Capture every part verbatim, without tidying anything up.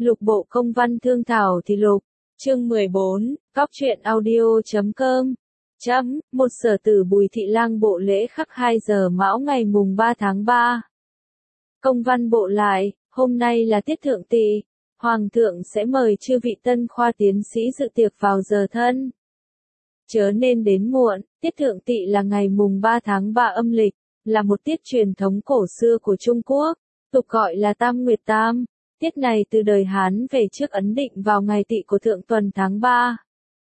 Lục bộ công văn thương thảo thì lục, chương mười bốn, cóc truyện audio chấm com. Chấm, một sở tử Bùi Thị Lang bộ lễ khắc hai giờ mão ngày mùng ba tháng ba. Công văn bộ lại, hôm nay là tiết thượng tỵ, Hoàng thượng sẽ mời chư vị tân khoa tiến sĩ dự tiệc vào giờ thân. Chớ nên đến muộn, tiết thượng tỵ là ngày mùng ba tháng ba âm lịch, là một tiết truyền thống cổ xưa của Trung Quốc, tục gọi là Tam Nguyệt Tam. Tiết này từ đời Hán về trước ấn định vào ngày tỵ của thượng tuần tháng ba.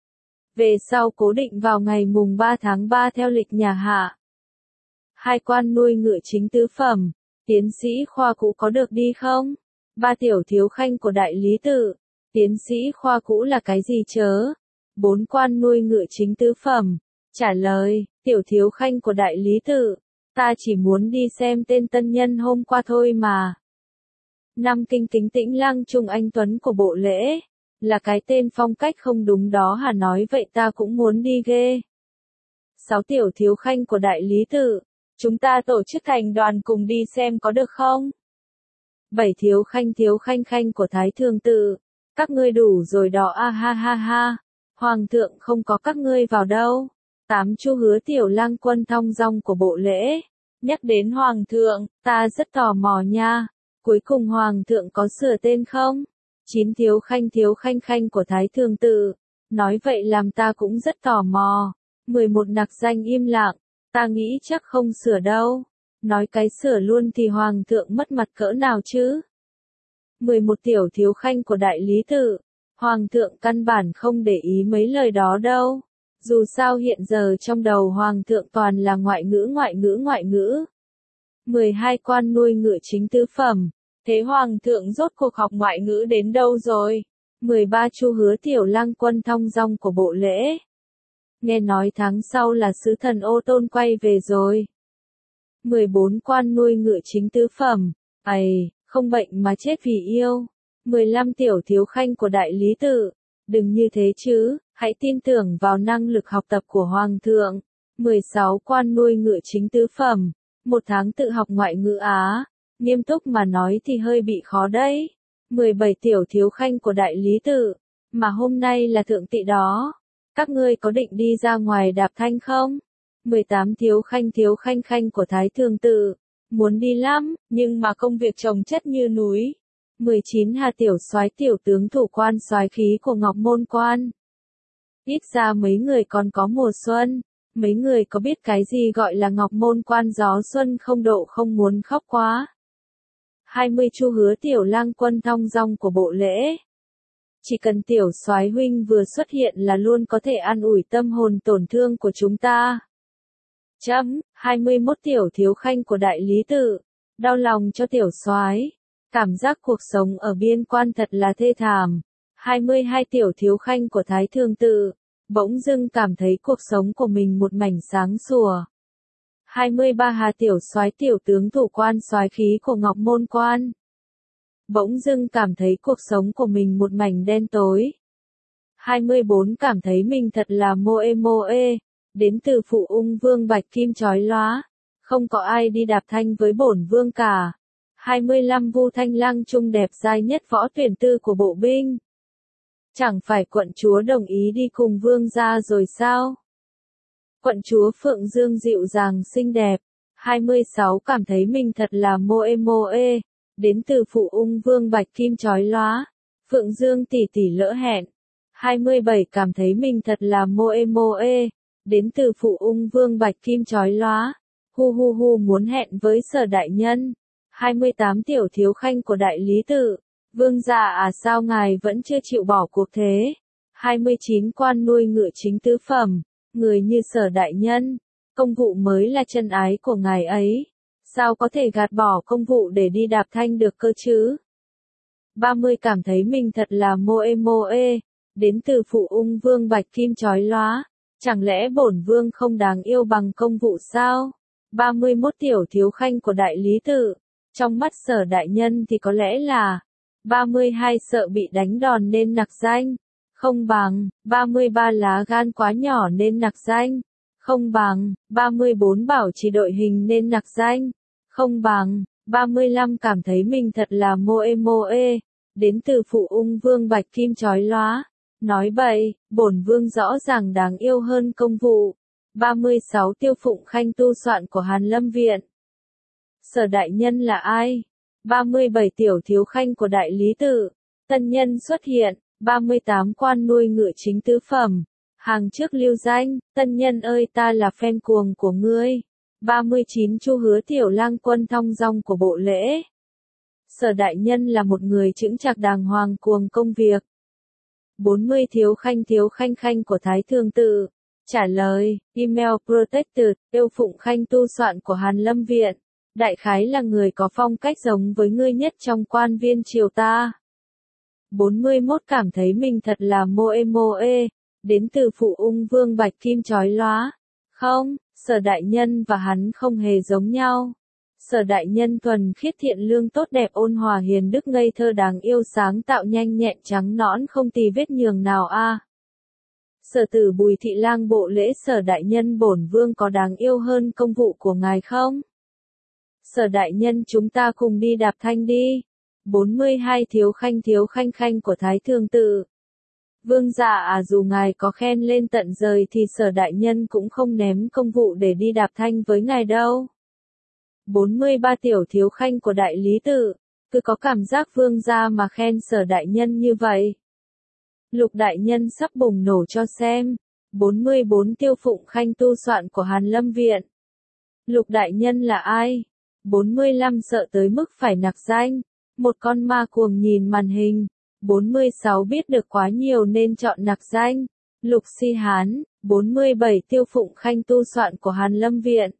Về sau cố định vào ngày mùng ba tháng ba theo lịch nhà Hạ. Hai quan nuôi ngựa chính tứ phẩm, tiến sĩ khoa cũ có được đi không? Ba tiểu thiếu khanh của đại lý tự, tiến sĩ khoa cũ là cái gì chớ? Bốn quan nuôi ngựa chính tứ phẩm, trả lời, tiểu thiếu khanh của đại lý tự, ta chỉ muốn đi xem tên tân nhân hôm qua thôi mà. Năm kinh kính tĩnh lăng trung anh tuấn của bộ lễ, là cái tên phong cách không đúng đó hả, nói vậy ta cũng muốn đi ghê. Sáu tiểu thiếu khanh của đại lý tự, chúng ta tổ chức thành đoàn cùng đi xem có được không? Bảy thiếu khanh thiếu khanh khanh của thái thường tự, các ngươi đủ rồi đó a ha ha ha, hoàng thượng không có các ngươi vào đâu. Tám chu hứa tiểu lang quân thong dong của bộ lễ, nhắc đến hoàng thượng, ta rất tò mò nha. Cuối cùng hoàng thượng có sửa tên không? Chín thiếu khanh thiếu khanh khanh của thái thường tự, nói vậy làm ta cũng rất tò mò. Mười một nặc danh im lặng, ta nghĩ chắc không sửa đâu. Nói cái sửa luôn thì hoàng thượng mất mặt cỡ nào chứ? Mười một tiểu thiếu khanh của đại lý tự, hoàng thượng căn bản không để ý mấy lời đó đâu. Dù sao hiện giờ trong đầu hoàng thượng toàn là ngoại ngữ ngoại ngữ ngoại ngữ. Mười hai quan nuôi ngựa chính tứ phẩm, thế hoàng thượng rốt cuộc học ngoại ngữ đến đâu rồi? Mười ba chu hứa tiểu lang quân thong dong của bộ lễ. Nghe nói tháng sau là sứ thần Ô Tôn quay về rồi. Mười bốn quan nuôi ngựa chính tứ phẩm, ầy, không bệnh mà chết vì yêu. Mười lăm tiểu thiếu khanh của đại lý tự, đừng như thế chứ, hãy tin tưởng vào năng lực học tập của hoàng thượng. Mười sáu quan nuôi ngựa chính tứ phẩm, một tháng tự học ngoại ngữ Á, nghiêm túc mà nói thì hơi bị khó đấy. Mười bảy tiểu thiếu khanh của đại lý tự, mà hôm nay là thượng tỵ đó, các ngươi có định đi ra ngoài đạp thanh không? Mười tám thiếu khanh thiếu khanh khanh của thái thường tự, muốn đi lắm, nhưng mà công việc chồng chất như núi. Mười chín hà tiểu soái tiểu tướng thủ quan soái khí của Ngọc Môn Quan. Ít ra mấy người còn có mùa xuân, mấy người có biết cái gì gọi là Ngọc Môn Quan gió xuân không độ không muốn khóc quá. Hai mươi chu hứa tiểu lang quân thong dong của bộ lễ. Chỉ cần tiểu soái huynh vừa xuất hiện là luôn có thể an ủi tâm hồn tổn thương của chúng ta. Chấm, hai mươi mốt tiểu thiếu khanh của đại lý tự, đau lòng cho tiểu soái, cảm giác cuộc sống ở biên quan thật là thê thảm. Hai mươi hai tiểu thiếu khanh của thái thường tự, bỗng dưng cảm thấy cuộc sống của mình một mảnh sáng sủa. Hai mươi ba hà tiểu soái tiểu tướng thủ quan soái khí của Ngọc Môn Quan, bỗng dưng cảm thấy cuộc sống của mình một mảnh đen tối. Hai mươi bốn cảm thấy mình thật là mô ê mô ê, đến từ phụ ung vương bạch kim chói lóa, không có ai đi đạp thanh với bổn vương cả. Hai mươi lăm Vu Thanh Lang trung đẹp giai nhất võ tuyển tư của bộ binh. Chẳng phải quận chúa đồng ý đi cùng vương gia rồi sao? Quận chúa Phượng Dương dịu dàng xinh đẹp. Hai mươi sáu cảm thấy mình thật là mô ê mô ê, đến từ phụ ung vương bạch kim chói lóa, Phượng Dương tỷ tỷ lỡ hẹn. Hai mươi bảy cảm thấy mình thật là mô ê mô ê, đến từ phụ ung vương bạch kim chói lóa, hu hu hu muốn hẹn với sở đại nhân. Hai mươi tám tiểu thiếu khanh của đại lý tự, vương gia à sao ngài vẫn chưa chịu bỏ cuộc thế? Hai mươi chín quan nuôi ngựa chính tứ phẩm, người như sở đại nhân, công vụ mới là chân ái của ngài ấy, sao có thể gạt bỏ công vụ để đi đạp thanh được cơ chứ? ba mươi cảm thấy mình thật là mô ê mô ê, đến từ phụ ung vương bạch kim chói lóa, chẳng lẽ bổn vương không đáng yêu bằng công vụ sao? ba mươi mốt tiểu thiếu khanh của đại lý tự, trong mắt sở đại nhân thì có lẽ là. ba mươi hai sợ bị đánh đòn nên nặc danh, không bằng. ba mươi ba lá gan quá nhỏ nên nặc danh, không bằng. ba mươi bốn bảo trì đội hình nên nặc danh, không bằng. ba mươi lăm cảm thấy mình thật là mô ê mô ê, đến từ phụ ung vương bạch kim chói lóa. Nói bậy, bổn vương rõ ràng đáng yêu hơn công vụ. ba mươi sáu Tiêu Phụng Khanh tu soạn của Hàn Lâm Viện. Sở đại nhân là ai? ba mươi bảy Tiểu thiếu khanh của Đại Lý Tự. Tân nhân xuất hiện. ba mươi tám Quan nuôi ngựa chính tứ phẩm. Hàng trước lưu danh, tân nhân ơi ta là fan cuồng của ngươi. ba mươi chín Chu Hứa Tiểu lang quân thong dong của bộ lễ. Sở đại nhân là một người chững chạc đàng hoàng cuồng công việc. bốn mươi Thiếu khanh thiếu khanh khanh của Thái Thường Tự. Trả lời, email protected, Tiêu Phụng Khanh tu soạn của Hàn Lâm Viện. Đại khái là người có phong cách giống với ngươi nhất trong quan viên triều ta. bốn mươi mốt Cảm thấy mình thật là moe moe, đến từ phụ ung vương bạch kim chói lóa. Không, sở đại nhân và hắn không hề giống nhau. Sở đại nhân thuần khiết thiện lương tốt đẹp ôn hòa hiền đức ngây thơ đáng yêu sáng tạo nhanh nhẹn trắng nõn không tì vết nhường nào a. À. Sở tử Bùi Thị Lang bộ lễ sở đại nhân bổn vương có đáng yêu hơn công vụ của ngài không? Sở đại nhân chúng ta cùng đi đạp thanh đi. bốn mươi hai Thiếu khanh thiếu khanh khanh của Thái Thường Tự. Vương dạ à dù ngài có khen lên tận rời thì sở đại nhân cũng không ném công vụ để đi đạp thanh với ngài đâu. bốn mươi ba Tiểu thiếu khanh của Đại Lý Tự. Cứ có cảm giác vương gia mà khen sở đại nhân như vậy. Lục đại nhân sắp bùng nổ cho xem. bốn mươi bốn Tiêu Phụng Khanh tu soạn của Hàn Lâm Viện. Lục đại nhân là ai? bốn mươi lăm Sợ tới mức phải nặc danh. Một con ma cuồng nhìn màn hình. bốn mươi sáu Biết được quá nhiều nên chọn nặc danh. Lục Si Hán. bốn mươi bảy Tiêu Phụng Khanh tu soạn của Hàn Lâm Viện.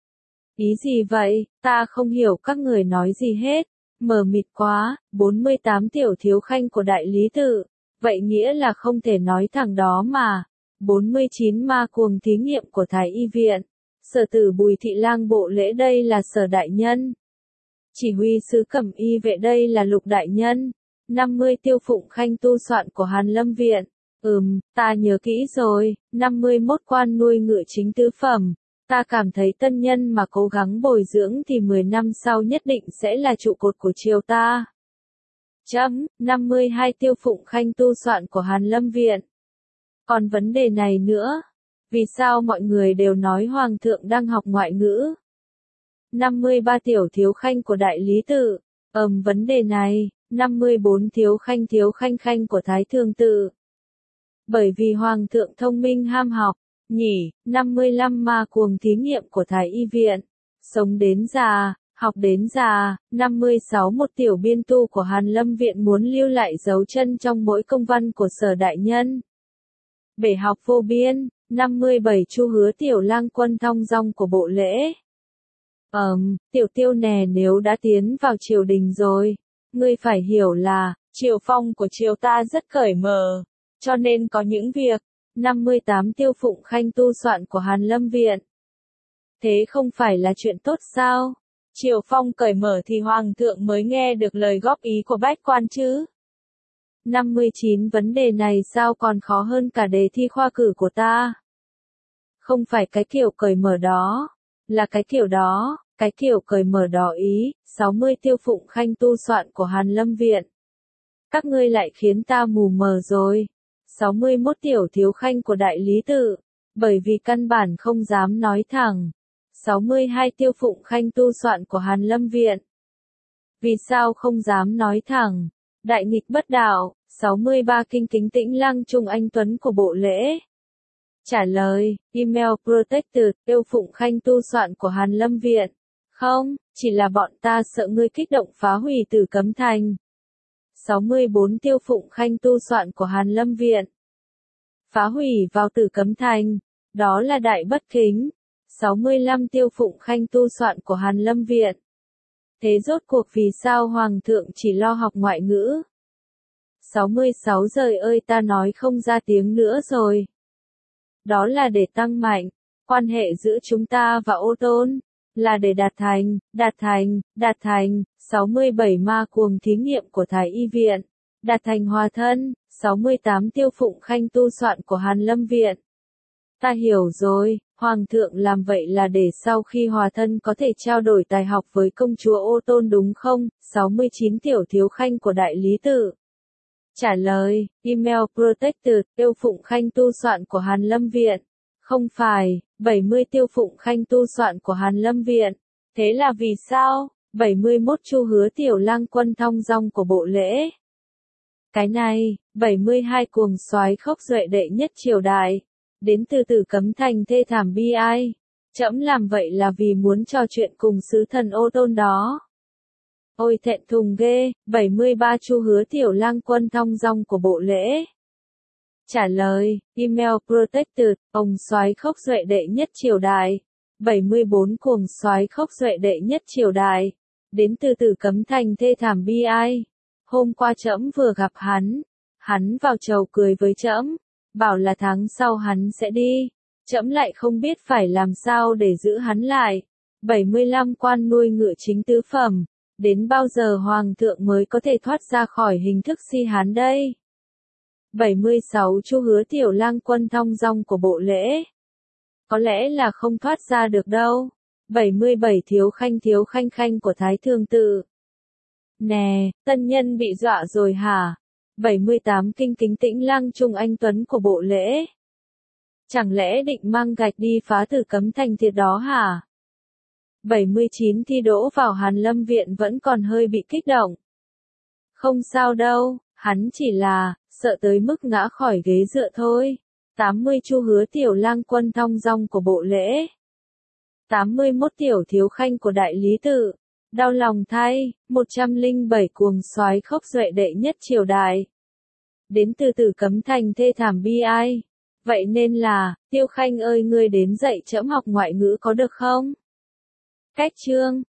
Ý gì vậy? Ta không hiểu các người nói gì hết. Mờ mịt quá. bốn mươi tám Tiểu thiếu khanh của Đại Lý Tự. Vậy nghĩa là không thể nói thẳng đó mà. bốn mươi chín Ma cuồng thí nghiệm của Thái Y Viện. Sở tử Bùi Thị Lang bộ lễ đây là sở đại nhân. Chỉ huy sứ Cẩm Y vệ đây là lục đại nhân. năm mươi Tiêu Phụng Khanh tu soạn của Hàn Lâm Viện. Ừm, ta nhớ kỹ rồi. năm mươi mốt Quan nuôi ngựa chính tứ phẩm. Ta cảm thấy tân nhân mà cố gắng bồi dưỡng thì mười năm sau nhất định sẽ là trụ cột của triều ta. Chấm, năm mươi hai Tiêu Phụng Khanh tu soạn của Hàn Lâm Viện. Còn vấn đề này nữa. Vì sao mọi người đều nói Hoàng thượng đang học ngoại ngữ? năm mươi ba Tiểu thiếu khanh của Đại Lý Tự. Ừm vấn đề này. năm mươi bốn Thiếu khanh thiếu khanh khanh của Thái Thường Tự. Bởi vì Hoàng thượng thông minh ham học. Nhỉ, năm mươi lăm Ma cuồng thí nghiệm của Thái Y Viện. Sống đến già, học đến già. năm mươi sáu Một tiểu biên tu của Hàn Lâm Viện muốn lưu lại dấu chân trong mỗi công văn của sở đại nhân. Bể học vô biên. năm mươi bảy Chu Hứa Tiểu lang quân thong dong của bộ lễ. Ờm, tiểu tiêu nè nếu đã tiến vào triều đình rồi. Ngươi phải hiểu là, triều phong của triều ta rất cởi mở. Cho nên có những việc. năm mươi tám Tiêu Phụng Khanh tu soạn của Hàn Lâm Viện. Thế không phải là chuyện tốt sao? Triều phong cởi mở thì Hoàng thượng mới nghe được lời góp ý của bách quan chứ. năm mươi chín Vấn đề này sao còn khó hơn cả đề thi khoa cử của ta? Không phải cái kiểu cởi mở đó. Là cái kiểu đó. Cái kiểu cởi mở đó ý. sáu mươi Tiêu Phụng Khanh tu soạn của Hàn Lâm Viện. Các ngươi lại khiến ta mù mờ rồi. sáu mươi mốt Tiểu thiếu khanh của Đại Lý Tự. Bởi vì căn bản không dám nói thẳng. sáu mươi hai Tiêu Phụng Khanh tu soạn của Hàn Lâm Viện. Vì sao không dám nói thẳng? Đại nghịch bất đạo. sáu mươi ba Kinh kính tĩnh lăng Trung Anh Tuấn của bộ lễ. Trả lời, email protected, Tiêu Phụng Khanh tu soạn của Hàn Lâm Viện. Không, chỉ là bọn ta sợ ngươi kích động phá hủy Tử Cấm Thành. sáu mươi bốn Tiêu Phụng Khanh tu soạn của Hàn Lâm Viện. Phá hủy vào Tử Cấm Thành. Đó là đại bất kính. sáu mươi lăm Tiêu Phụng Khanh tu soạn của Hàn Lâm Viện. Thế rốt cuộc vì sao Hoàng thượng chỉ lo học ngoại ngữ? sáu mươi sáu Giời ơi ta nói không ra tiếng nữa rồi. Đó là để tăng mạnh quan hệ giữa chúng ta và Ô Tôn. Là để đạt thành, đạt thành, đạt thành. sáu mươi bảy Ma cuồng thí nghiệm của Thái Y Viện. Đạt thành hòa thân. sáu mươi tám Tiêu Phụng Khanh tu soạn của Hàn Lâm Viện. Ta hiểu rồi, Hoàng thượng làm vậy là để sau khi hòa thân có thể trao đổi tài học với công chúa Ô Tôn đúng không? sáu mươi chín Tiểu thiếu khanh của Đại Lý Tự. Trả lời, email protected, Tiêu Phụng Khanh tu soạn của Hàn Lâm Viện. Không phải, bảy mươi Tiêu Phụng Khanh tu soạn của Hàn Lâm Viện. Thế là vì sao? bảy mươi mốt Chu Hứa Tiểu Lang Quân thong dong của bộ lễ. Cái này, bảy mươi hai Cuồng Soái Khốc Duệ đệ nhất triều đại. Đến từ Tử Cấm Thành thê thảm bi ai. Trẫm làm vậy là vì muốn trò chuyện cùng sứ thần Ô Tôn đó. Ôi thẹn thùng ghê, bảy mươi ba Chu Hứa Tiểu Lang Quân thong dong của bộ lễ. Trả lời, email protected, ông soái Khốc Duệ đệ nhất triều đại. bảy mươi bốn Cuồng Soái Khốc Duệ đệ nhất triều đại. Đến từ Tử Cấm Thành thê thảm bi ai. Hôm qua trẫm vừa gặp hắn. Hắn vào chầu cười với trẫm, bảo là tháng sau hắn sẽ đi. Trẫm lại không biết phải làm sao để giữ hắn lại. bảy mươi lăm Quan nuôi ngựa chính tứ phẩm. Đến bao giờ Hoàng thượng mới có thể thoát ra khỏi hình thức si hán đây? bảy mươi sáu Chu Hứa Tiểu Lang Quân thong dong của bộ lễ. Có lẽ là không thoát ra được đâu. bảy mươi bảy Thiếu Khanh Thiếu Khanh Khanh của Thái Thương Tự. Nè, tân nhân bị dọa rồi hả? bảy mươi tám Kinh Kính Tĩnh Lăng Trung Anh Tuấn của bộ lễ. Chẳng lẽ định mang gạch đi phá Tử Cấm Thành thiệt đó hả? bảy mươi chín Thi đỗ vào Hàn Lâm Viện vẫn còn hơi bị kích động. Không sao đâu, hắn chỉ là, sợ tới mức ngã khỏi ghế dựa thôi. tám mươi Chu Hứa Tiểu Lang Quân thong dong của bộ lễ. tám mươi mốt Tiểu Thiếu Khanh của Đại Lý Tự. Đau lòng thay, một trăm lẻ bảy Cuồng Soái Khốc Duệ đệ nhất triều đại. Đến từ Tử Cấm Thành thê thảm bi ai. Vậy nên là, Tiêu Khanh ơi ngươi đến dạy trẫm học ngoại ngữ có được không? Cách chương